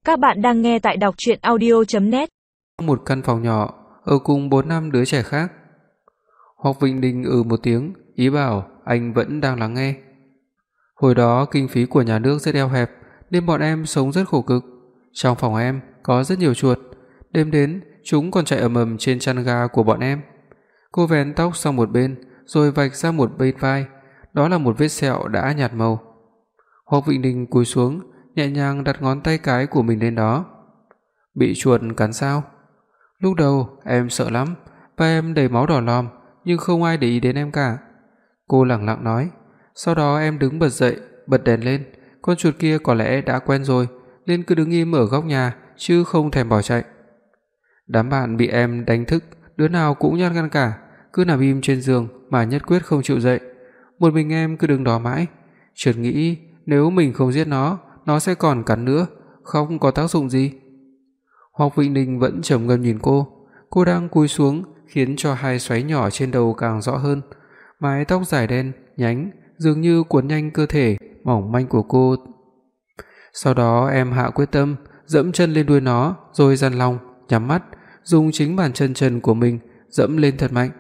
Các bạn đang nghe tại đọc truyện audio.net. Một căn phòng nhỏ ở cùng 4-5 đứa trẻ khác. Hoắc Vinh Ninh một tiếng, ý bảo anh vẫn đang lắng nghe. Hồi đó kinh phí của nhà nước rất eo hẹp nên bọn em sống rất khổ cực. Trong phòng em có rất nhiều chuột, đêm đến chúng còn chạy ầm ầm trên chăn ga của bọn em. Cô vén tóc sang một bên rồi vạch ra một bên vai, đó là một vết sẹo đã nhạt màu. Hoắc Vinh Ninh cúi xuống, nhẹ nhàng đặt ngón tay cái của mình lên đó. Bị chuột cắn sao? Lúc đầu em sợ lắm, và em đầy máu đỏ lòm, nhưng không ai để ý đến em cả. Cô lẳng lặng nói. Sau đó em đứng bật dậy, bật đèn lên. Con chuột kia có lẽ đã quen rồi, nên cứ đứng im ở góc nhà chứ không thèm bỏ chạy. Đám bạn bị em đánh thức, đứa nào cũng nhát gan cả, cứ nằm im trên giường mà nhất quyết không chịu dậy. Một mình em cứ đứng đó mãi, chợt nghĩ nếu mình không giết nó sẽ còn cắn nữa, không có tác dụng gì. Hoắc Vĩnh Ninh vẫn trầm ngâm nhìn cô đang cúi xuống khiến cho hai xoáy nhỏ trên đầu càng rõ hơn, mái tóc dài đen nhánh dường như cuốn nhanh cơ thể mỏng manh của cô. Sau đó em hạ quyết tâm, dẫm chân lên đuôi nó rồi dằn lòng, nhắm mắt, dùng chính bàn chân trần của mình dẫm lên thật mạnh.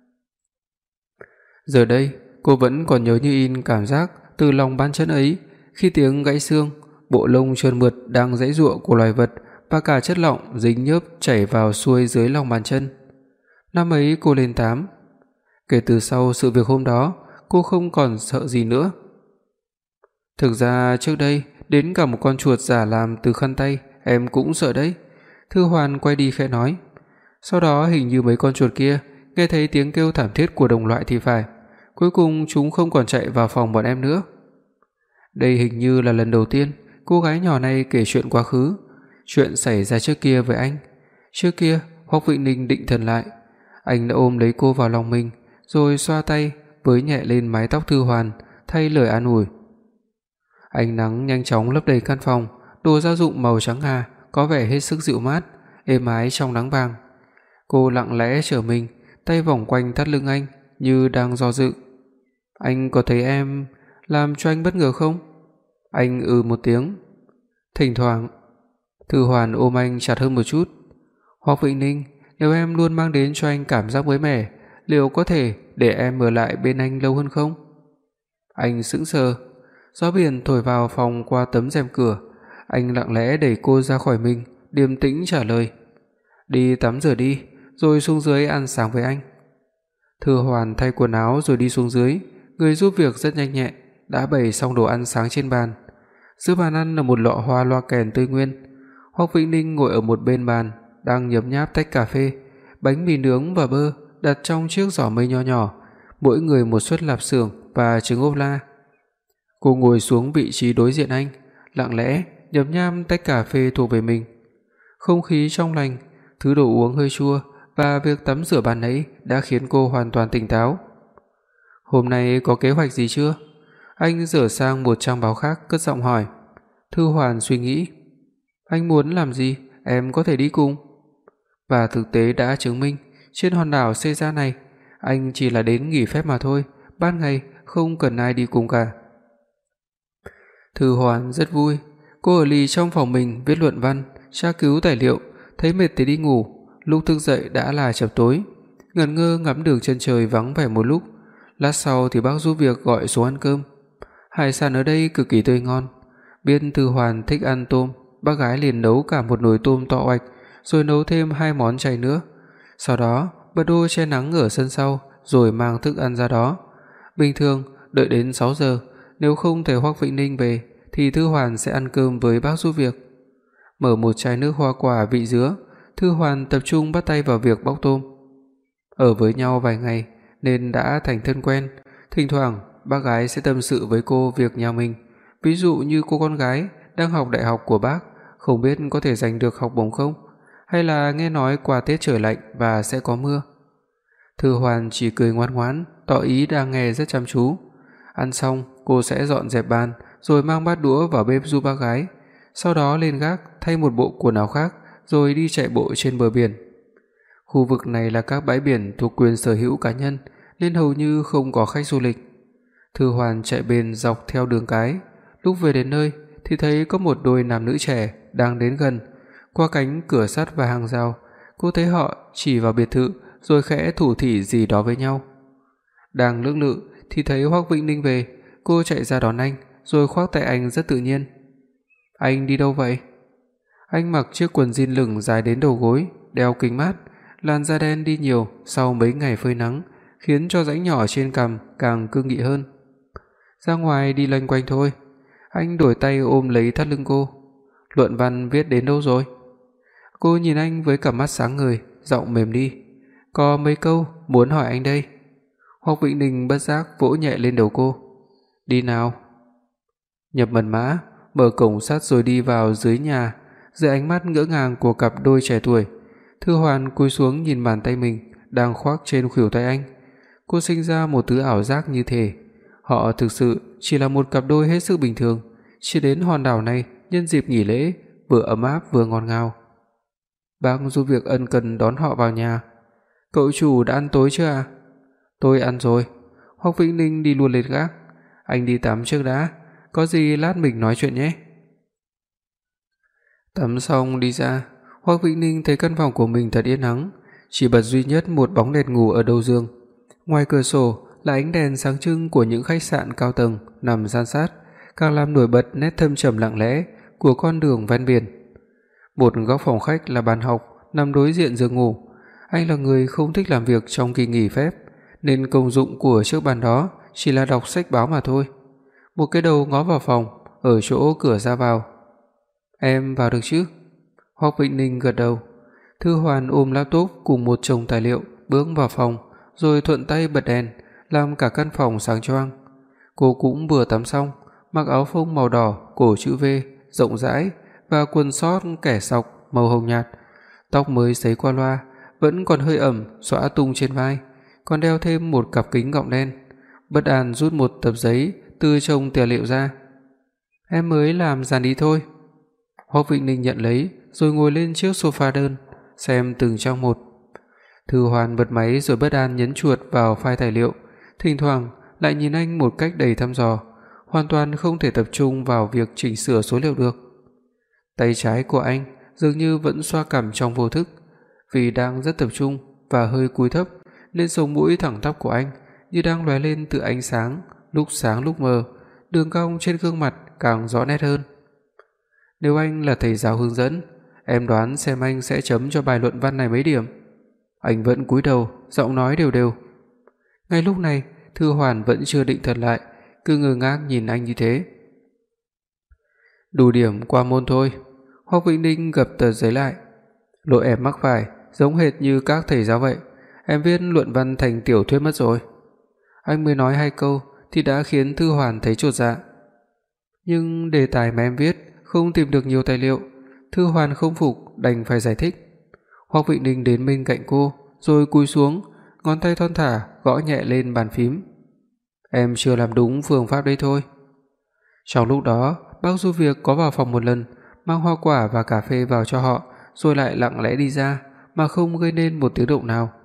Giờ đây, cô vẫn còn nhớ như in cảm giác từ lòng bàn chân ấy, khi tiếng gãy xương, bộ lông trơn mượt đang giãy giụa của loài vật và cả chất lỏng dính nhớp chảy vào xuôi dưới lòng bàn chân. Năm ấy cô lên 8. Kể từ sau sự việc hôm đó, cô không còn sợ gì nữa. Thực ra trước đây, đến cả một con chuột giả làm từ khăn tay em cũng sợ đấy. Thư Hoàn quay đi khẽ nói. Sau đó hình như mấy con chuột kia nghe thấy tiếng kêu thảm thiết của đồng loại thì phải. Cuối cùng chúng không còn chạy vào phòng bọn em nữa. Đây hình như là lần đầu tiên cô gái nhỏ này kể chuyện quá khứ, chuyện xảy ra trước kia với anh. Trước kia, Hoắc Vĩnh Ninh định thần lại, anh đã ôm lấy cô vào lòng mình, rồi xoa tay với nhẹ lên mái tóc Thư Hoàn, thay lời an ủi. Ánh nắng nhanh chóng lấp đầy căn phòng, đồ gia dụng màu trắng ngà có vẻ hết sức dịu mát, êm ái trong nắng vàng. Cô lặng lẽ trở mình, tay vòng quanh thắt lưng anh như đang do dự. Anh có thấy em làm cho anh bất ngờ không? Anh một tiếng. Thỉnh thoảng. Thư Hoàn ôm anh chặt hơn một chút. Hoắc Vĩnh Ninh, nếu em luôn mang đến cho anh cảm giác mới mẻ, liệu có thể để em ở lại bên anh lâu hơn không? Anh sững sờ. Gió biển thổi vào phòng qua tấm rèm cửa. Anh lặng lẽ đẩy cô ra khỏi mình, điềm tĩnh trả lời. Đi tắm rửa đi, rồi xuống dưới ăn sáng với anh. Thư Hoàn thay quần áo rồi đi xuống dưới, người giúp việc rất nhanh nhẹ, đã bày xong đồ ăn sáng trên bàn. Giữa bàn ăn là một lọ hoa loa kèn tươi nguyên. Hoắc Vĩnh Ninh ngồi ở một bên bàn, đang nhấm nháp tách cà phê, bánh mì nướng và bơ đặt trong chiếc giỏ mây nho nhỏ, mỗi người một suất lạp xưởng và trứng ốp la. Cô ngồi xuống vị trí đối diện anh, lặng lẽ nhấm nháp tách cà phê thuộc về mình. Không khí trong lành, thứ đồ uống hơi chua và việc tắm rửa ban nãy đã khiến cô hoàn toàn tỉnh táo. Hôm nay có kế hoạch gì chưa? Anh rửa sang một trang báo khác cất giọng hỏi. Thư Hoàn suy nghĩ. Anh muốn làm gì, em có thể đi cùng. Và thực tế đã chứng minh, trên hòn đảo Caesar này, anh chỉ là đến nghỉ phép mà thôi, ban ngày không cần ai đi cùng cả. Thư Hoàn rất vui, cô ở lì trong phòng mình viết luận văn, tra cứu tài liệu, thấy mệt thì đi ngủ, lúc thức dậy đã là chập tối, ngẩn ngơ ngắm đường chân trời vắng vẻ một lúc, lát sau thì bác giúp việc gọi xuống ăn cơm. Hải sản ở đây cực kỳ tươi ngon, biết Thư Hoàn thích ăn tôm, bác gái liền nấu cả một nồi tôm to oạch, rồi nấu thêm 2 món chay nữa. Sau đó, bật đô che nắng ở sân sau, rồi mang thức ăn ra đó. Bình thường, đợi đến 6 giờ, nếu không thể Hoắc Vĩnh Ninh về, thì Thư Hoàn sẽ ăn cơm với bác giúp việc. Mở một chai nước hoa quả vị dứa, Thư Hoàn tập trung bắt tay vào việc bóc tôm. Ở với nhau vài ngày nên đã thành thân quen, thỉnh thoảng bác gái sẽ tâm sự với cô việc nhà mình, ví dụ như cô con gái đang học đại học của bác, không biết có thể giành được học bổng không, hay là nghe nói qua Tết trời lạnh và sẽ có mưa. Thư Hoàn chỉ cười ngoan ngoãn, tỏ ý đang nghe rất chăm chú. Ăn xong, cô sẽ dọn dẹp bàn, rồi mang bát đũa vào bếp giúp bác gái, sau đó lên gác thay một bộ quần áo khác, rồi đi chạy bộ trên bờ biển. Khu vực này là các bãi biển thuộc quyền sở hữu cá nhân, nên hầu như không có khách du lịch. Thư Hoàn chạy bền dọc theo đường cái, lúc về đến nơi thì thấy có một đôi nam nữ trẻ đang đến gần. Qua cánh cửa sắt và hàng rào, cô thấy họ chỉ vào biệt thự rồi khẽ thủ thỉ gì đó với nhau. Đang lưỡng lự thì thấy Hoắc Vĩnh Ninh về, cô chạy ra đón anh rồi khoác tay anh rất tự nhiên. "Anh đi đâu vậy?" Anh mặc chiếc quần jean lửng dài đến đầu gối, đeo kính mát, làn da đen đi nhiều sau mấy ngày phơi nắng, khiến cho rãnh nhỏ trên cằm càng cương nghị hơn. "Ra ngoài đi loanh quanh thôi." Anh đổi tay ôm lấy thắt lưng cô. "Luận văn viết đến đâu rồi?" Cô nhìn anh với cặp mắt sáng ngời, giọng mềm đi. "Có mấy câu muốn hỏi anh đây." Hoắc Vĩnh Ninh bất giác vỗ nhẹ lên đầu cô. "Đi nào." Nhập mật mã, mở cổng sắt rồi đi vào dưới nhà, dưới ánh mắt ngỡ ngàng của cặp đôi trẻ tuổi. Thư Hoàn cúi xuống nhìn bàn tay mình đang khoác trên khuỷu tay anh. Cô sinh ra một thứ ảo giác như thể họ thực sự chỉ là một cặp đôi hết sức bình thường, chỉ đến hòn đảo này nhân dịp nghỉ lễ, vừa ấm áp vừa ngọt ngào. Bác giúp việc ân cần đón họ vào nhà. "Cậu chủ đã ăn tối chưa ạ?" "Tôi ăn rồi." Hoắc Vĩnh Ninh đi luôn lên gác. "Anh đi tắm trước đã, có gì lát mình nói chuyện nhé." Tắm xong đi ra, Hoắc Vĩnh Ninh thấy căn phòng của mình thật yên ắng, chỉ bật duy nhất một bóng đèn ngủ ở đầu giường. Ngoài cửa sổ là ánh đèn sáng trưng của những khách sạn cao tầng nằm san sát, càng làm nổi bật nét thâm trầm lặng lẽ của con đường ven biển. Một góc phòng khách là bàn học nằm đối diện giường ngủ. Anh là người không thích làm việc trong kỳ nghỉ phép, nên công dụng của chiếc bàn đó chỉ là đọc sách báo mà thôi. Một cái đầu ngó vào phòng, ở chỗ cửa ra vào. "Em vào được chứ?" Hoắc Vĩnh Ninh gật đầu. Thư Hoàn ôm laptop cùng một chồng tài liệu bước vào phòng, rồi thuận tay bật đèn, làm cả căn phòng sáng choang. Cô cũng vừa tắm xong, mặc áo phông màu đỏ cổ chữ V rộng rãi và quần short kẻ sọc màu hồng nhạt. Tóc mới sấy qua loa, vẫn còn hơi ẩm xõa tung trên vai, còn đeo thêm một cặp kính gọng đen. Bất an rút một tập giấy từ chồng tài liệu ra. "Em mới làm dàn ý thôi." Hoắc Vĩnh Ninh nhận lấy rồi ngồi lên chiếc sofa đơn, xem từng trang một. Thư Hoàn bật máy rồi bất an nhấn chuột vào file tài liệu, thỉnh thoảng lại nhìn anh một cách đầy thăm dò, hoàn toàn không thể tập trung vào việc chỉnh sửa số liệu được. Tay trái của anh dường như vẫn xoa cằm trong vô thức, vì đang rất tập trung và hơi cúi thấp nên sống mũi thẳng tắp của anh như đang lóe lên từ ánh sáng lúc mờ, đường cong trên gương mặt càng rõ nét hơn. "Nếu anh là thầy giáo hướng dẫn, em đoán xem anh sẽ chấm cho bài luận văn này mấy điểm?" Anh vẫn cúi đầu, giọng nói đều đều. Ngay lúc này, Thư Hoàn vẫn chưa định thần lại, cứ ngơ ngác nhìn anh như thế. "Đủ điểm qua môn thôi." Hoắc Vĩnh Ninh gập tờ giấy lại. "Lỗi em mắc phải giống hệt như các thầy giáo vậy, em viết luận văn thành tiểu thuyết mất rồi." Anh mới nói 2 câu thì đã khiến Thư Hoàn thấy chột dạ. "Nhưng đề tài mà em viết không tìm được nhiều tài liệu." Thư Hoàn không phục đành phải giải thích. Hoắc Vĩnh Ninh đến bên cạnh cô, rồi cúi xuống, ngón tay thon thả gõ nhẹ lên bàn phím. "Em chưa làm đúng phương pháp đấy thôi." Trong lúc đó, bác giúp việc có vào phòng một lần, mang hoa quả và cà phê vào cho họ, rồi lại lặng lẽ đi ra mà không gây nên một tiếng động nào.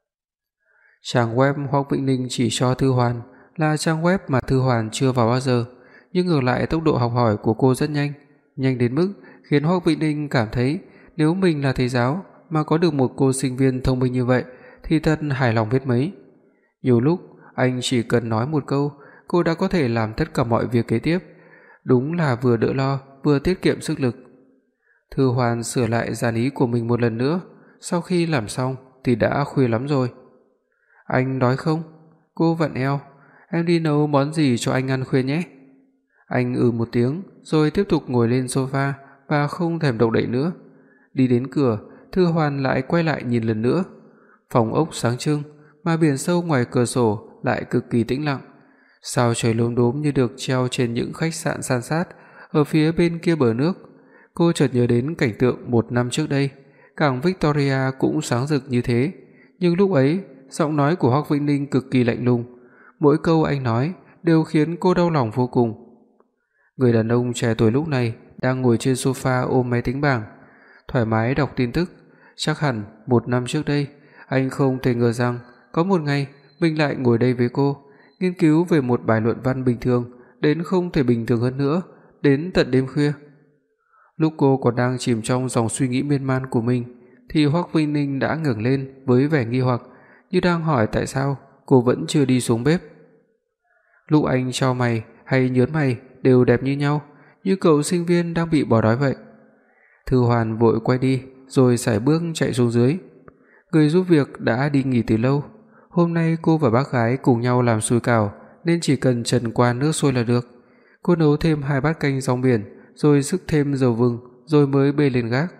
Trang web Hoắc Vĩnh Ninh chỉ cho Thư Hoàn là trang web mà Thư Hoàn chưa vào bao giờ, nhưng ngược lại tốc độ học hỏi của cô rất nhanh, nhanh đến mức khiến Hoắc Vĩnh Ninh cảm thấy nếu mình là thầy giáo mà có được một cô sinh viên thông minh như vậy thì thật hài lòng biết mấy. Nhiều lúc anh chỉ cần nói một câu, cô đã có thể làm tất cả mọi việc kế tiếp, đúng là vừa đỡ lo vừa tiết kiệm sức lực. Thư Hoàn sửa lại dàn ý của mình một lần nữa, sau khi làm xong thì đã khuya lắm rồi. "Anh đói không?" Cô vặn eo. "Em đi nấu món gì cho anh ăn khuya nhé." Anh một tiếng rồi tiếp tục ngồi lên sofa và không thèm động đậy nữa. Đi đến cửa, Thư Hoàn lại quay lại nhìn lần nữa. Phòng ốc sáng trưng, mà biển sâu ngoài cửa sổ lại cực kỳ tĩnh lặng. Sao trời lốm đốm như được treo trên những khách sạn san sát ở phía bên kia bờ nước. Cô chợt nhớ đến cảnh tượng 1 năm trước đây, cảng Victoria cũng sáng rực như thế, nhưng lúc ấy, giọng nói của Hoắc Vĩnh Ninh cực kỳ lạnh lùng, mỗi câu anh nói đều khiến cô đau lòng vô cùng. Người đàn ông trẻ tuổi lúc này đang ngồi trên sofa ôm máy tính bảng, thoải mái đọc tin tức. Chắc hẳn 1 năm trước đây, anh không thể ngờ rằng có một ngày mình lại ngồi đây với cô, nghiên cứu về một bài luận văn bình thường đến không thể bình thường hơn nữa, đến tận đêm khuya. Lúc cô còn đang chìm trong dòng suy nghĩ miên man của mình thì Hoắc Vinh Ninh đã ngẩng lên với vẻ nghi hoặc, như đang hỏi tại sao cô vẫn chưa đi xuống bếp. Lúc anh chau mày hay nhớn mày đều đẹp như nhau, như cậu sinh viên đang bị bỏ đói vậy. Thư Hoàn vội quay đi rồi sải bước chạy xuống dưới. Người giúp việc đã đi nghỉ từ lâu. Hôm nay cô và bác gái cùng nhau làm sủi cảo nên chỉ cần trần qua nước sôi là được. Cô nấu thêm 2 bát canh rong biển rồi rức thêm dầu vừng rồi mới bê lên gác.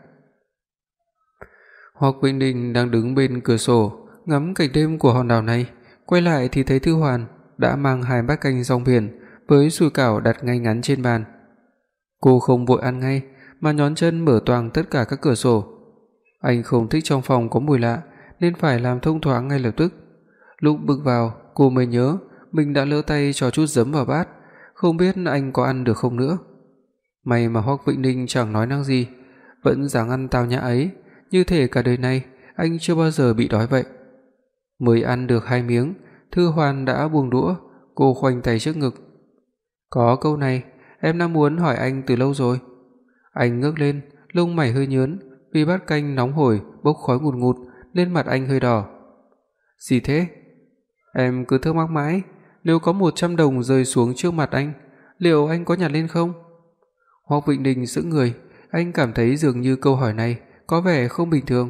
Hoắc Vinh Ninh đang đứng bên cửa sổ ngắm cảnh đêm của hòn đảo này, quay lại thì thấy Thư Hoàn đã mang 2 bát canh rong biển với sủi cảo đặt ngay ngắn trên bàn. Cô không vội ăn ngay mà nhón chân mở toang tất cả các cửa sổ. Anh không thích trong phòng có mùi lạ nên phải làm thông thoáng ngay lập tức. Lúc bước vào, cô mới nhớ mình đã lỡ tay cho chút giấm vào bát, không biết anh có ăn được không nữa. May mà Hoắc Vĩnh Ninh chẳng nói năng gì, vẫn dáng ăn tao nhã ấy, như thể cả đời này anh chưa bao giờ bị đói vậy. Mới ăn được 2 miếng, Thư Hoàn đã buông đũa, cô khoanh tay trước ngực. "Có câu này, em đã muốn hỏi anh từ lâu rồi." Anh ngước lên, lông mày hơi nhớn, vì bát canh nóng hổi bốc khói ngùn ngụt, lên mặt anh hơi đỏ. "Gì thế?" "Em cứ thắc mắc mãi, nếu có 100 đồng rơi xuống trước mặt anh, liệu anh có nhặt lên không?" Hoắc Vĩnh Ninh sững người, anh cảm thấy dường như câu hỏi này có vẻ không bình thường.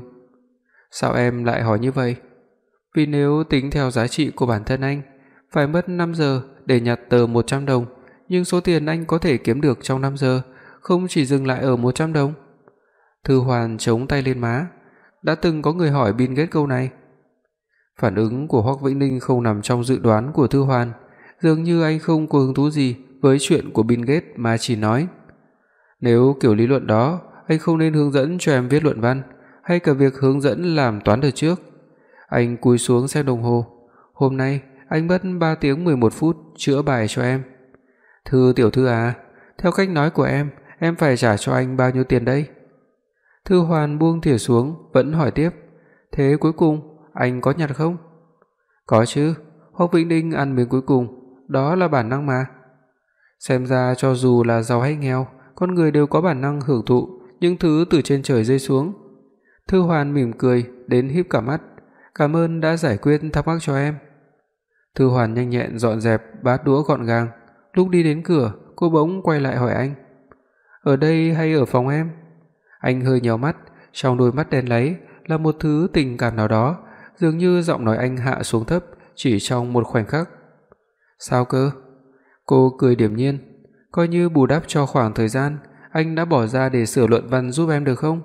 "Sao em lại hỏi như vậy?" "Vì nếu tính theo giá trị của bản thân anh, phải mất 5 giờ để nhặt tờ 100 đồng, nhưng số tiền anh có thể kiếm được trong 5 giờ không chỉ dừng lại ở 100 đồng." Thư Hoàn chống tay lên má. Đã từng có người hỏi Bill Gates câu này. Phản ứng của Hoắc Vĩnh Ninh không nằm trong dự đoán của Thư Hoàn, dường như anh không có hứng thú gì với chuyện của Bill Gates mà chỉ nói: "Nếu kiểu lý luận đó, anh không nên hướng dẫn cho em viết luận văn, hay cả việc hướng dẫn làm toán đợt trước." Anh cúi xuống xem đồng hồ. "Hôm nay anh mất 3 tiếng 11 phút chữa bài cho em." "Thư tiểu thư à, theo cách nói của em phải trả cho anh bao nhiêu tiền đây?" Thư Hoàn buông thìa xuống, vẫn hỏi tiếp: "Thế cuối cùng anh có nhặt không?" "Có chứ." Hoắc Vĩnh Ninh ăn miếng cuối cùng, "Đó là bản năng mà." Xem ra cho dù là giàu hay nghèo, con người đều có bản năng hưởng thụ những thứ từ trên trời rơi xuống. Thư Hoàn mỉm cười đến híp cả mắt. "Cảm ơn đã giải quyết thắc mắc cho em." Thư Hoàn nhanh nhẹn dọn dẹp bát đũa gọn gàng. Lúc đi đến cửa, cô bỗng quay lại hỏi anh: "Ở đây hay ở phòng em?" Anh hơi nhíu mắt, trong đôi mắt đen láy là một thứ tình cảm nào đó, dường như giọng nói anh hạ xuống thấp chỉ trong một khoảnh khắc. "Sao cơ?" Cô cười điềm nhiên, "Coi như bù đắp cho khoảng thời gian anh đã bỏ ra để sửa luận văn giúp em được không?"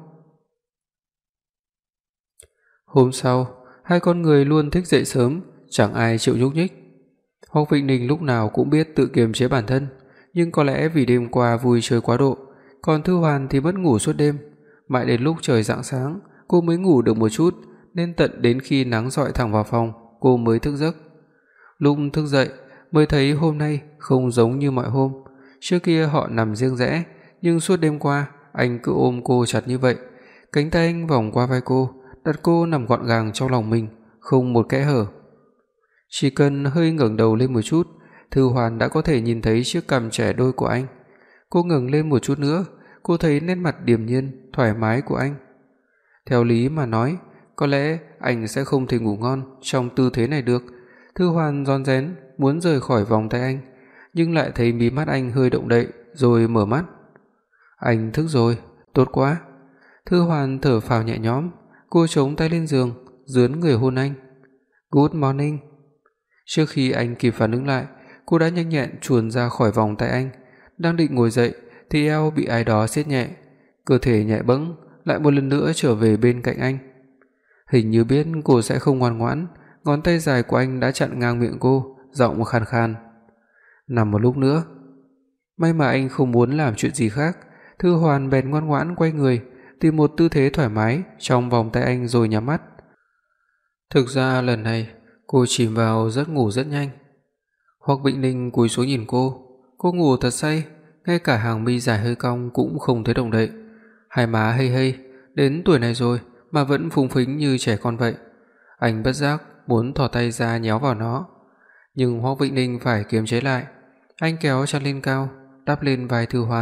Hôm sau, hai con người luôn thích dậy sớm, chẳng ai chịu nhúc nhích. Hoắc Vĩnh Ninh lúc nào cũng biết tự kiềm chế bản thân, nhưng có lẽ vì đêm qua vui chơi quá độ, còn Thư Hoàn thì mất ngủ suốt đêm, mãi đến lúc trời rạng sáng, cô mới ngủ được một chút, nên tận đến khi nắng rọi thẳng vào phòng, cô mới thức giấc. Lúc thức dậy, mới thấy hôm nay không giống như mọi hôm. Trước kia họ nằm riêng rẽ, nhưng suốt đêm qua anh cứ ôm cô chặt như vậy, cánh tay anh vòng qua vai cô, đặt cô nằm gọn gàng trong lòng mình, không một kẽ hở. Chỉ cần hơi ngẩng đầu lên một chút, Thư Hoàn đã có thể nhìn thấy chiếc cằm trẻ đôi của anh. Cô ngẩng lên một chút nữa, cô thấy nét mặt điềm nhiên, thoải mái của anh. Theo lý mà nói, có lẽ anh sẽ không thể ngủ ngon trong tư thế này được. Thư Hoàn rón rén muốn rời khỏi vòng tay anh, nhưng lại thấy mí mắt anh hơi động đậy rồi mở mắt. Anh thức rồi, tốt quá. Thư Hoàn thở phào nhẹ nhõm, cô chống tay lên giường, dướn người hôn anh. Good morning. Trước khi anh kịp phản ứng lại, cô đã nhanh nhẹn chuồn ra khỏi vòng tay anh, đang định ngồi dậy thì eo bị ai đó siết nhẹ, cơ thể nhẹ bẫng lại một lần nữa trở về bên cạnh anh. Hình như biết cô sẽ không ngoan ngoãn, ngón tay dài của anh đã chặn ngang miệng cô, giọng khàn khàn: "Nằm một lúc nữa." May mà anh không muốn làm chuyện gì khác, Thư Hoàn bèn ngoan ngoãn quay người, tìm một tư thế thoải mái trong vòng tay anh rồi nhắm mắt. Thực ra lần này cô chìm vào giấc ngủ rất nhanh. Hoắc Vĩnh Ninh cúi xuống nhìn cô ngủ thật say, ngay cả hàng mi dài hơi cong cũng không thấy động đậy. Hai má hây hây, đến tuổi này rồi mà vẫn phúng phính như trẻ con vậy. Anh bất giác muốn thò tay ra nhéo vào nó, nhưng Hoắc Vĩnh Ninh phải kiềm chế lại. Anh kéo chăn lên cao, đắp lên vai Thư Hoàn,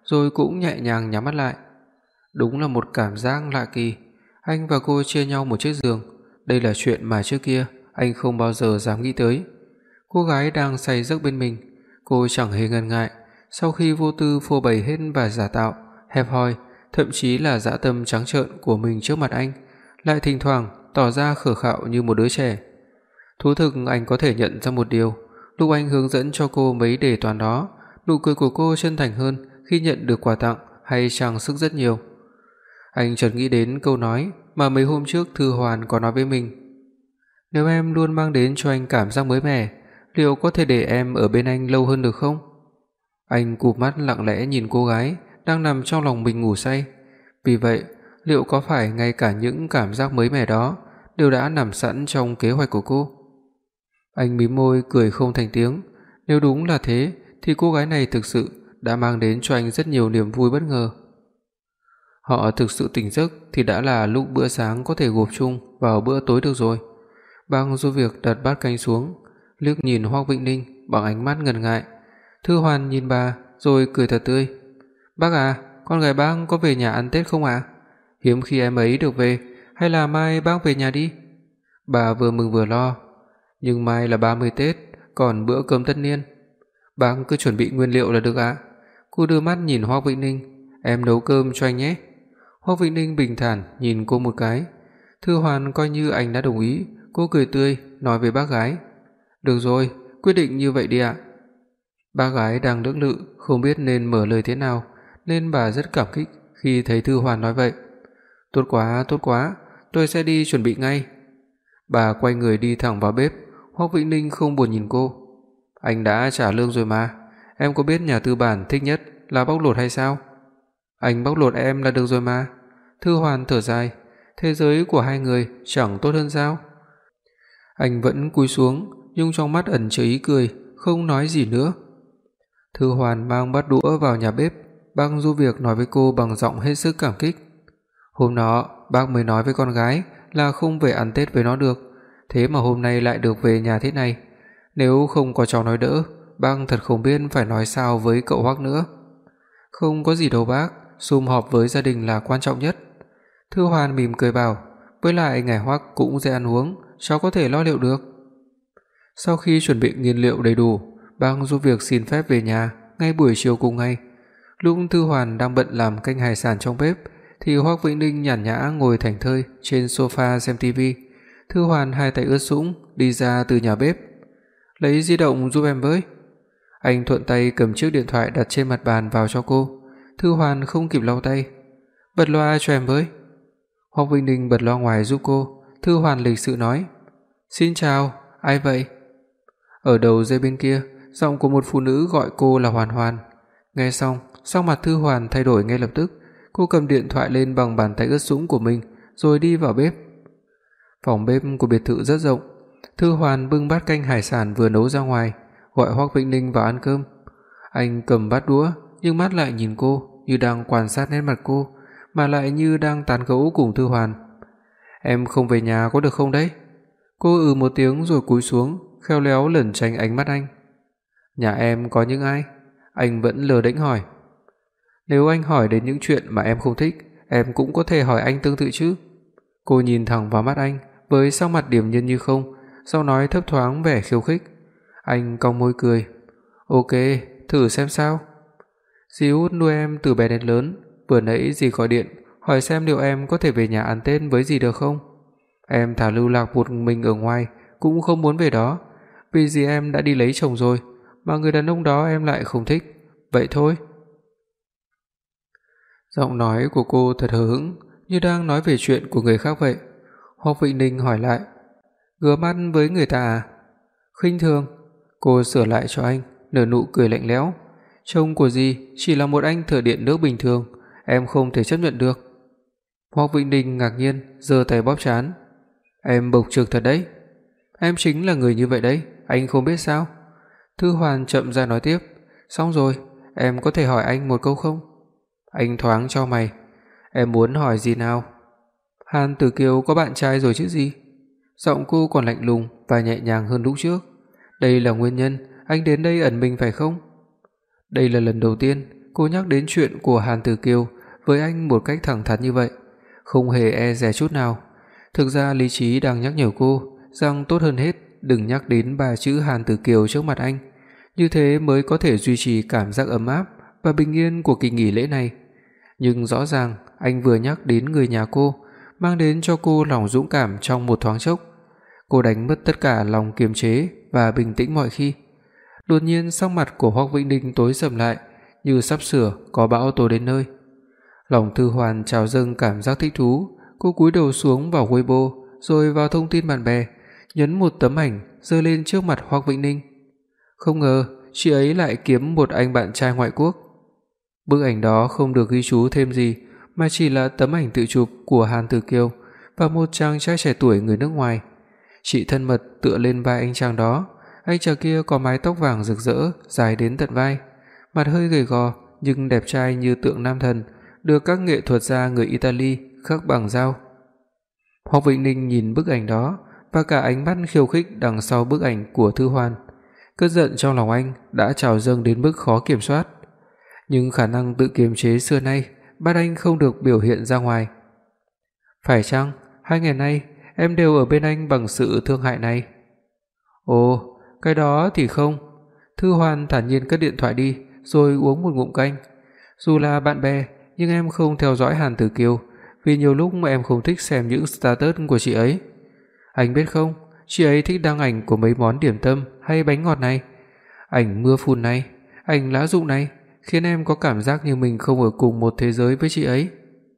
rồi cũng nhẹ nhàng nhắm mắt lại. Đúng là một cảm giác lạ kỳ. Anh và cô chia nhau một chiếc giường. Đây là chuyện mà trước kia anh không bao giờ dám nghĩ tới. Cô gái đang say giấc bên mình, cô chẳng hề ngần ngại, sau khi vô tư phô bày hết và giả tạo, hẹp hòi, thậm chí là dã tâm trắng trợn của mình trước mặt anh, lại thỉnh thoảng tỏ ra khờ khạo như một đứa trẻ. Thú thực anh có thể nhận ra một điều, lúc anh hướng dẫn cho cô mấy đề toán đó, nụ cười của cô chân thành hơn khi nhận được quà tặng hay trang sức rất nhiều. Anh chợt nghĩ đến câu nói mà mấy hôm trước Thư Hoàn có nói với mình. Nếu em luôn mang đến cho anh cảm giác mới mẻ, liệu có thể để em ở bên anh lâu hơn được không? Anh cụp mắt lặng lẽ nhìn cô gái đang nằm trong lòng mình ngủ say. Vì vậy, liệu có phải ngay cả những cảm giác mới mẻ đó đều đã nằm sẵn trong kế hoạch của cô? Anh mím môi cười không thành tiếng. Nếu đúng là thế thì cô gái này thực sự đã mang đến cho anh rất nhiều niềm vui bất ngờ. Họ thực sự tỉnh giấc thì đã là lúc bữa sáng có thể gộp chung vào bữa tối được rồi. Bang giúp việc đặt bát canh xuống, liếc nhìn Hoắc Vĩnh Ninh bằng ánh mắt ngần ngại. Thư Hoàn nhìn bà rồi cười thật tươi. "Bác à, con gái bác có về nhà ăn Tết không ạ? Hiếm khi em ấy được về, hay là mai bác về nhà đi?" Bà vừa mừng vừa lo. "Nhưng mai là 30 Tết, còn bữa cơm tất niên. Bác cứ chuẩn bị nguyên liệu là được ạ." Cô đưa mắt nhìn Hoắc Vĩnh Ninh. "Em nấu cơm cho anh nhé." Hoắc Vĩnh Ninh bình thản nhìn cô một cái. Thư Hoàn coi như anh đã đồng ý, cô cười tươi nói với bác gái. "Được rồi, quyết định như vậy đi ạ." Bác gái đang lưỡng lự không biết nên mở lời thế nào, nên bà rất cảm kích khi thấy Thư Hoàn nói vậy. tốt quá, tôi sẽ đi chuẩn bị ngay." Bà quay người đi thẳng vào bếp. Hoắc Vĩnh Ninh không buồn nhìn cô. "Anh đã trả lương rồi mà, em có biết nhà tư bản thích nhất là bóc lột hay sao?" "Anh bóc lột em là được rồi mà." Thư Hoàn thở dài, thế giới của hai người chẳng tốt hơn sao? Anh vẫn cúi xuống, nhưng trong mắt ẩn chứa ý cười, không nói gì nữa. Thư Hoàn mang bát đũa vào nhà bếp, bác giúp việc nói với cô bằng giọng hết sức cảm kích. Hôm đó, bác mới nói với con gái là không về ăn Tết với nó được, thế mà hôm nay lại được về nhà thế này. Nếu không có cháu nói đỡ, bác thật không biết phải nói sao với cậu Hoắc nữa. "Không có gì đâu bác, sum họp với gia đình là quan trọng nhất." Thư Hoàn mỉm cười bảo, "Với lại ngày Hoắc cũng dễ ăn uống, cháu có thể lo liệu được." Sau khi chuẩn bị nguyên liệu đầy đủ, bác giúp việc xin phép về nhà ngay buổi chiều cùng ngày. Lúc Thư Hoàn đang bận làm canh hải sản trong bếp thì Hoắc Vĩnh Ninh nhàn nhã ngồi thảnh thơi trên sofa xem tivi. Thư Hoàn hai tay ướt sũng đi ra từ nhà bếp. "Lấy di động giúp em với." Anh thuận tay cầm chiếc điện thoại đặt trên mặt bàn vào cho cô. Thư Hoàn không kịp lau tay. "Bật loa cho em với." Hoắc Vĩnh Ninh bật loa ngoài giúp cô. Thư Hoàn lịch sự nói, "Xin chào, ai vậy?" Ở đầu dây bên kia, giọng của một phụ nữ gọi cô là Hoàn Hoàn. Nghe xong, sắc mặt Thư Hoàn thay đổi ngay lập tức. Cô cầm điện thoại lên bằng bàn tay ướt sũng của mình rồi đi vào bếp. Phòng bếp của biệt thự rất rộng. Thư Hoàn bưng bát canh hải sản vừa nấu ra ngoài, gọi Hoắc Vĩnh Ninh vào ăn cơm. Anh cầm bát đũa nhưng mắt lại nhìn cô như đang quan sát nét mặt cô, mà lại như đang tán gẫu cùng Thư Hoàn. "Em không về nhà có được không đấy?" Cô một tiếng rồi cúi xuống, khéo léo lẩn tránh ánh mắt anh. "Nhà em có những ai?" Anh vẫn lờ đễnh hỏi. "Nếu anh hỏi đến những chuyện mà em không thích, em cũng có thể hỏi anh tương tự chứ." Cô nhìn thẳng vào mắt anh với sắc mặt điềm nhiên như không, sau nói thấp thoáng vẻ khiêu khích. Anh cong môi cười. "Ok, thử xem sao." "Dì Út nuôi em từ bé đến lớn, vừa nãy dì gọi điện hỏi xem liệu em có thể về nhà ăn Tết với dì được không. Em thà lưu lạc một mình ở ngoài cũng không muốn về đó, vì dì em đã đi lấy chồng rồi, mà người đàn ông đó em lại không thích. Vậy thôi." Giọng nói của cô thật hờ hững, như đang nói về chuyện của người khác vậy. Hoắc Vĩnh Ninh hỏi lại, "Gớm mắt với người ta à?" "Khinh thường." Cô sửa lại cho anh, nở nụ cười lạnh lẽo. "Chồng của dì chỉ là một anh thợ điện nước bình thường, em không thể chấp nhận được." Hoắc Vĩnh Ninh ngạc nhiên giơ tay bóp trán. "Em bộc trực thật đấy." "Em chính là người như vậy đấy, anh không biết sao?" Thư Hoàn chậm rãi nói tiếp, "Xong rồi, em có thể hỏi anh một câu không?" Anh thoáng chau mày. "Em muốn hỏi gì nào?" "Hàn Tử Kiều có bạn trai rồi chứ gì?" Giọng cô còn lạnh lùng và nhẹ nhàng hơn lúc trước. "Đây là nguyên nhân anh đến đây ẩn mình phải không?" "Đây là lần đầu tiên cô nhắc đến chuyện của Hàn Tử Kiều với anh một cách thẳng thắn như vậy, không hề e dè chút nào. Thực ra lý trí đang nhắc nhở cô rằng tốt hơn hết đừng nhắc đến ba chữ Hàn Tử Kiều trước mặt anh, như thế mới có thể duy trì cảm giác ấm áp và bình yên của kỳ nghỉ lễ này. Nhưng rõ ràng anh vừa nhắc đến người nhà cô, mang đến cho cô lòng dũng cảm trong một thoáng chốc. Cô đánh mất tất cả lòng kiềm chế và bình tĩnh mọi khi. Đột nhiên sắc mặt của Hoắc Vĩnh Ninh tối sầm lại, như sắp sửa có bão tố đến nơi. Lòng Thư Hoàn trào dâng cảm giác thích thú, cô cúi đầu xuống vào Weibo, rồi vào thông tin bạn bè, nhấn một tấm ảnh giơ lên trước mặt Hoắc Vĩnh Ninh. Không ngờ, chị ấy lại kiếm một anh bạn trai ngoại quốc. Bức ảnh đó không được ghi chú thêm gì, mà chỉ là tấm ảnh tự chụp của Hàn Tử Kiều và một chàng trai trẻ tuổi người nước ngoài. Chị thân mật tựa lên vai anh chàng đó, anh chàng kia có mái tóc vàng rực rỡ dài đến tận vai, mặt hơi gầy gò nhưng đẹp trai như tượng nam thần, được các nghệ thuật gia người Italy khắc bằng dao. Hoắc Vĩnh Ninh nhìn bức ảnh đó và cả ánh mắt khiêu khích đằng sau bức ảnh của Thư Hoàn. Cơn giận trong lòng anh đã trào dâng đến mức khó kiểm soát, nhưng khả năng tự kiềm chế xưa nay bắt anh không được biểu hiện ra ngoài. Phải chăng 2 ngày nay em đều ở bên anh bằng sự thương hại này? Ồ, cái đó thì không. Thư Hoàn thản nhiên cất điện thoại đi, rồi uống một ngụm canh. Dù là bạn bè, nhưng em không theo dõi Hàn Tử Kiều, vì nhiều lúc mà em không thích xem những status của chị ấy. Anh biết không, chị ấy thích đăng ảnh của mấy món điểm tâm hay bánh ngọt này, ảnh mưa phùn này, ảnh lá rụng này, khiến em có cảm giác như mình không ở cùng một thế giới với chị ấy.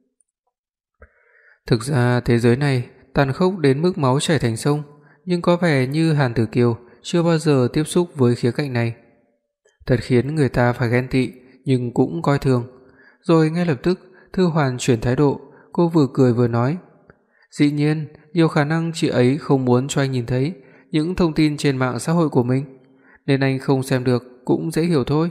Thực ra thế giới này tàn khốc đến mức máu chảy thành sông, nhưng có vẻ như Hàn Tử Kiều chưa bao giờ tiếp xúc với khía cạnh này. Thật khiến người ta phải ghen tị nhưng cũng coi thường. Rồi ngay lập tức Thư Hoàn chuyển thái độ, cô vừa cười vừa nói: "Dĩ nhiên, nhiều khả năng chị ấy không muốn cho anh nhìn thấy những thông tin trên mạng xã hội của mình, nên anh không xem được cũng dễ hiểu thôi."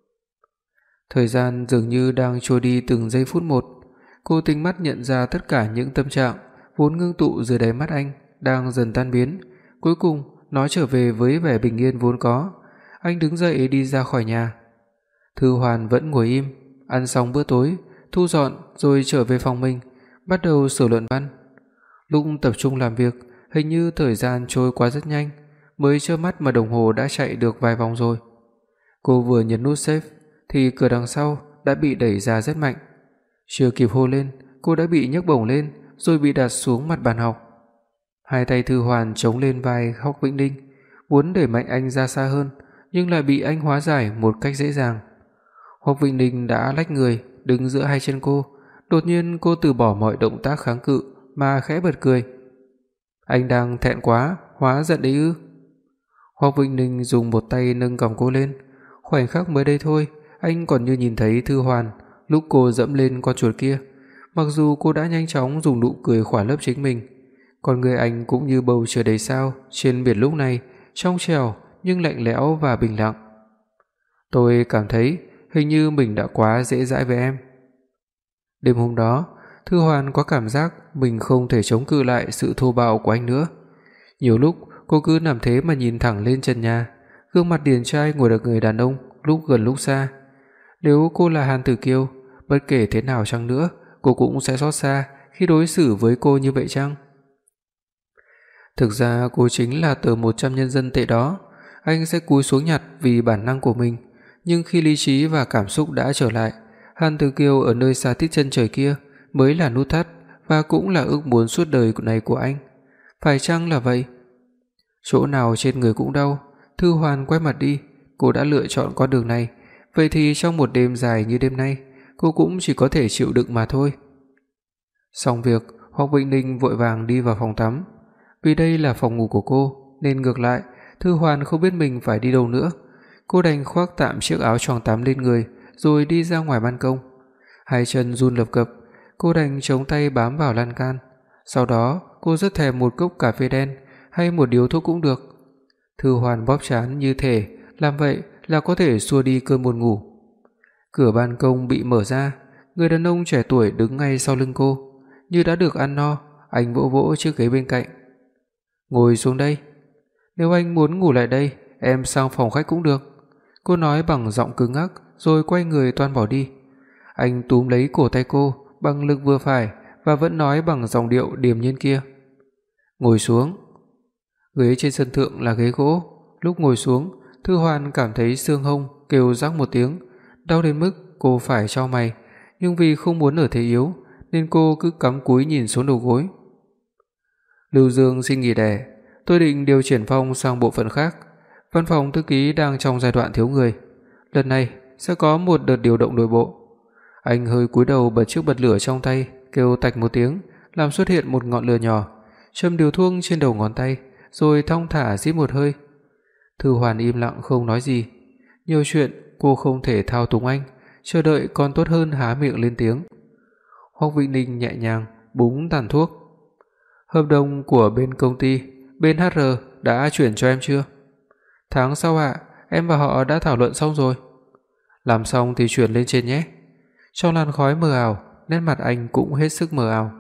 Thời gian dường như đang trôi đi từng giây phút một. Cô tinh mắt nhận ra tất cả những tâm trạng vốn ngưng tụ dưới đáy mắt anh đang dần tan biến. Cuối cùng, nó trở về với vẻ bình yên vốn có. Anh đứng dậy đi ra khỏi nhà. Thư Hoàn vẫn ngồi im, ăn xong bữa tối, thu dọn rồi trở về phòng mình, bắt đầu sửa luận văn. Lúc tập trung làm việc, hình như thời gian trôi qua rất nhanh, mới chớp mắt mà đồng hồ đã chạy được vài vòng rồi. Cô vừa nhấn nút save thì cửa đằng sau đã bị đẩy ra rất mạnh. Chưa kịp hô lên, cô đã bị nhấc bổng lên rồi bị đặt xuống mặt bàn học. Hai tay Thư Hoàn chống lên vai Hoắc Vĩnh Ninh, muốn đẩy mạnh anh ra xa hơn, nhưng lại bị anh hóa giải một cách dễ dàng. Hoắc Vĩnh Ninh đã lách người đứng giữa hai chân cô, đột nhiên cô từ bỏ mọi động tác kháng cự mà khẽ bật cười. Anh đang thẹn quá, hóa giận đấy ư? Hoắc Vĩnh Ninh dùng một tay nâng cằm cô lên. Khoảnh khắc mới đây thôi, anh còn như nhìn thấy Thư Hoàn lúc cô dẫm lên con chuột kia. Mặc dù cô đã nhanh chóng dùng nụ cười khỏa lấp chính mình, con người anh cũng như bầu trời đầy sao trên biển lúc này, trong trẻo nhưng lạnh lẽo và bình lặng. Tôi cảm thấy hình như mình đã quá dễ dãi với em. Đêm hôm đó, Thư Hoàn có cảm giác mình không thể chống cự lại sự thô bạo của anh nữa. Nhiều lúc cô cứ nằm thế mà nhìn thẳng lên trần nhà, gương mặt điển trai ngồi đợi người đàn ông lúc gần lúc xa. Nếu cô là Hàn Tử Kiều, bất kể thế nào chăng nữa, cô cũng sẽ xót xa khi đối xử với cô như vậy chăng? Thực ra cô chính là tờ 100 nhân dân tệ đó. Anh sẽ cúi xuống nhặt vì bản năng của mình, nhưng khi lý trí và cảm xúc đã trở lại, Hàn Tử Kiều ở nơi xa tít chân trời kia mới là nút thắt và cũng là ước muốn suốt đời này của anh. Phải chăng là vậy? Chỗ nào trên người cũng đau. Thư Hoàn quay mặt đi. Cô đã lựa chọn con đường này, vậy thì trong một đêm dài như đêm nay, cô cũng chỉ có thể chịu đựng mà thôi. Xong việc, Hoắc Vĩnh Ninh vội vàng đi vào phòng tắm. Vì đây là phòng ngủ của cô, nên ngược lại, Thư Hoàn không biết mình phải đi đâu nữa. Cô đành khoác tạm chiếc áo choàng tắm lên người, rồi đi ra ngoài ban công. Hai chân run lập cập, cô đành chống tay bám vào lan can. Sau đó, cô rất thèm một cốc cà phê đen hay một điếu thuốc cũng được. Thư Hoàn bóp trán như thể làm vậy là có thể xua đi cơn buồn ngủ. Cửa ban công bị mở ra, người đàn ông trẻ tuổi đứng ngay sau lưng cô. Như đã được ăn no, anh vỗ vỗ chiếc ghế bên cạnh. Ngồi xuống đây. Nếu anh muốn ngủ lại đây, em sang phòng khách cũng được. Cô nói bằng giọng cứng ngắc rồi quay người toan bỏ đi. Anh túm lấy cổ tay cô bằng lực vừa phải và vẫn nói bằng giọng điệu điềm nhiên kia: "Ngồi xuống." Ghế trên sân thượng là ghế gỗ, lúc ngồi xuống, Thư Hoàn cảm thấy xương hông kêu rắc một tiếng, đau đến mức cô phải chau mày, nhưng vì không muốn ở thế yếu nên cô cứ cắm cúi nhìn xuống đầu gối. Lưu Dương xin nghỉ đẻ, tôi định điều chuyển phòng sang bộ phận khác. Văn phòng thư ký đang trong giai đoạn thiếu người. Lần này sẽ có một đợt điều động nội bộ. Anh hơi cúi đầu bật chiếc bật lửa trong tay, kêu tạch một tiếng, làm xuất hiện một ngọn lửa nhỏ, châm điều thuốc trên đầu ngón tay, rồi thong thả rít một hơi. Thư Hoàn im lặng không nói gì. Nhiều chuyện cô không thể thao túng anh, chờ đợi còn tốt hơn há miệng lên tiếng. Hoắc Vĩnh Ninh nhẹ nhàng búng tàn thuốc. "Hợp đồng của bên công ty, bên HR đã chuyển cho em chưa?" "Tháng sau ạ, em và họ đã thảo luận xong rồi." "Làm xong thì chuyển lên trên nhé." Trong làn khói mờ ảo, nét mặt anh cũng hết sức mờ ảo.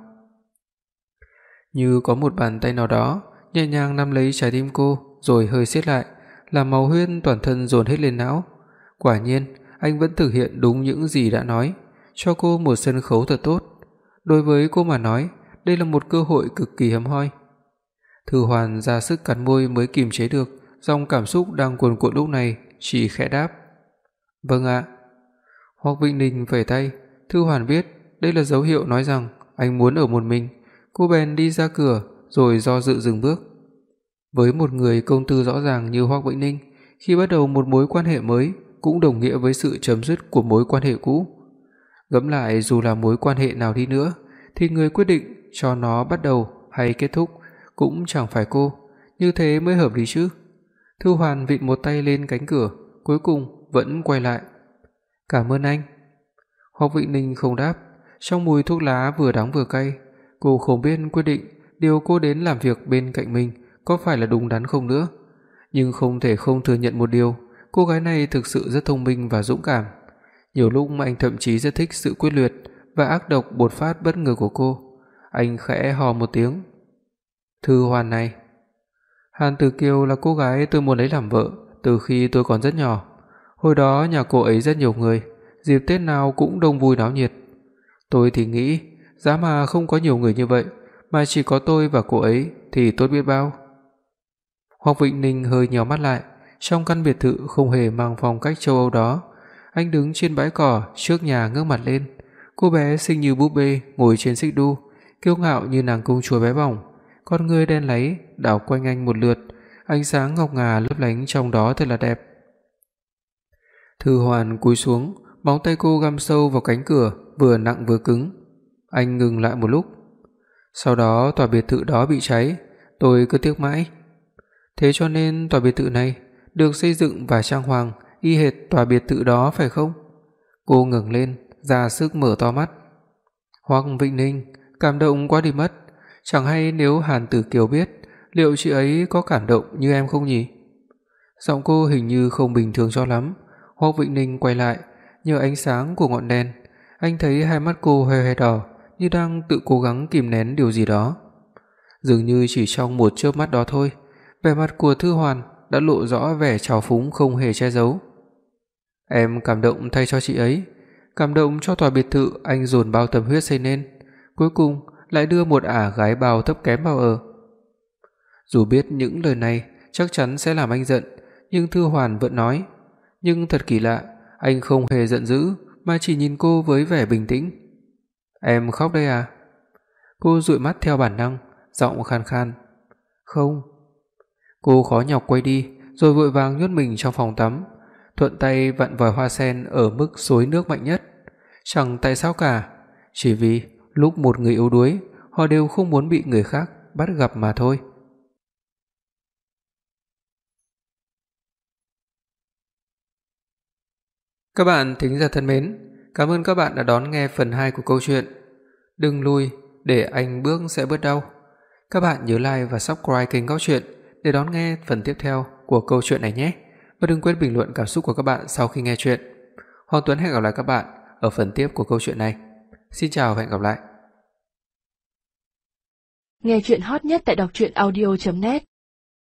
Như có một bàn tay nào đó nhẹ nhàng nắm lấy trái tim cô rồi hơi siết lại, làm máu huyết toàn thân dồn hết lên não. Quả nhiên, anh vẫn thực hiện đúng những gì đã nói, cho cô một sân khấu thật tốt. Đối với cô mà nói, đây là một cơ hội cực kỳ hiếm hoi. Thư Hoàn ra sức cắn môi mới kiềm chế được dòng cảm xúc đang cuồn cuộn lúc này, chỉ khẽ đáp: "Vâng ạ." Hoắc Vĩnh Ninh vẫy tay, Thư Hoàn biết đây là dấu hiệu nói rằng anh muốn ở một mình. Cô bèn đi ra cửa rồi do dự dừng bước. Với một người công tư rõ ràng như Hoắc Vĩnh Ninh, khi bắt đầu một mối quan hệ mới cũng đồng nghĩa với sự chấm dứt của mối quan hệ cũ. Ngẫm lại, dù là mối quan hệ nào đi nữa thì người quyết định cho nó bắt đầu hay kết thúc cũng chẳng phải cô, như thế mới hợp lý chứ. Thư Hoàn vịn một tay lên cánh cửa, cuối cùng vẫn quay lại. "Cảm ơn anh." Hoắc Vĩnh Ninh không đáp, trong mùi thuốc lá vừa đắng vừa cay, cô không biết quyết định điều cô đến làm việc bên cạnh mình có phải là đúng đắn không nữa, nhưng không thể không thừa nhận một điều, cô gái này thực sự rất thông minh và dũng cảm. Nhiều lúc anh thậm chí rất thích sự quyết liệt và ác độc bột phát bất ngờ của cô. Anh khẽ hò một tiếng. "Thư Hoàn này." Hàn Tử Kiều là cô gái tôi muốn lấy làm vợ từ khi tôi còn rất nhỏ. Hồi đó nhà cô ấy rất nhiều người, dịp Tết nào cũng đông vui náo nhiệt. Tôi thì nghĩ, giá mà không có nhiều người như vậy, mà chỉ có tôi và cô ấy thì tốt biết bao. Hoắc Vĩnh Ninh hơi nhíu mắt lại, trong căn biệt thự không hề mang phong cách châu Âu đó. Anh đứng trên bãi cỏ trước nhà ngước mặt lên. Cô bé xinh như búp bê ngồi trên xích đu, kiêu ngạo như nàng công chúa bé bỏng, con ngươi đen láy đảo quanh anh một lượt, ánh sáng ngọc ngà lấp lánh trong đó thật là đẹp. Thư Hoàn cúi xuống, móng tay cô găm sâu vào cánh cửa, vừa nặng vừa cứng. Anh ngừng lại một lúc. "Sau đó tòa biệt thự đó bị cháy, tôi cứ tiếc mãi. Thế cho nên tòa biệt thự này được xây dựng và trang hoàng y hệt tòa biệt thự đó phải không?" Cô ngẩng lên, ra sức mở to mắt. "Hoắc Vĩnh Ninh, cảm động quá đi mất. Chẳng hay nếu Hàn Tử Kiều biết, liệu chị ấy có cảm động như em không nhỉ?" Giọng cô hình như không bình thường cho lắm. Hoắc Vĩnh Ninh quay lại, nhờ ánh sáng của ngọn đèn, anh thấy hai mắt cô hoe hoe đỏ, như đang tự cố gắng kìm nén điều gì đó. Dường như chỉ trong một chớp mắt đó thôi, vẻ mặt của Thư Hoàn đã lộ rõ vẻ trào phúng không hề che giấu. "Em cảm động thay cho chị ấy, cảm động cho tòa biệt thự anh dồn bao tâm huyết xây nên, cuối cùng lại đưa một ả gái bào thấp kém vào ở." Dù biết những lời này chắc chắn sẽ làm anh giận, nhưng Thư Hoàn vẫn nói. Nhưng thật kỳ lạ, anh không hề giận dữ mà chỉ nhìn cô với vẻ bình tĩnh. "Em khóc đây à?" Cô dụi mắt theo bản năng, giọng khan khan. "Không." Cô khó nhọc quay đi, rồi vội vàng nhốt mình trong phòng tắm, thuận tay vặn vòi hoa sen ở mức xối nước mạnh nhất. Chẳng tại sao cả, chỉ vì lúc một người yếu đuối, họ đều không muốn bị người khác bắt gặp mà thôi. Các bạn thính giả thân mến, cảm ơn các bạn đã đón nghe phần 2 của câu chuyện Đừng lùi để anh bước sẽ bớt đau. Các bạn nhớ like và subscribe kênh Góc Truyện để đón nghe phần tiếp theo của câu chuyện này nhé. Và đừng quên bình luận cảm xúc của các bạn sau khi nghe chuyện. Hoàng Tuấn hẹn gặp lại các bạn ở phần tiếp của câu chuyện này. Xin chào và hẹn gặp lại. Nghe chuyện hot nhất tại đọc truyện audio.net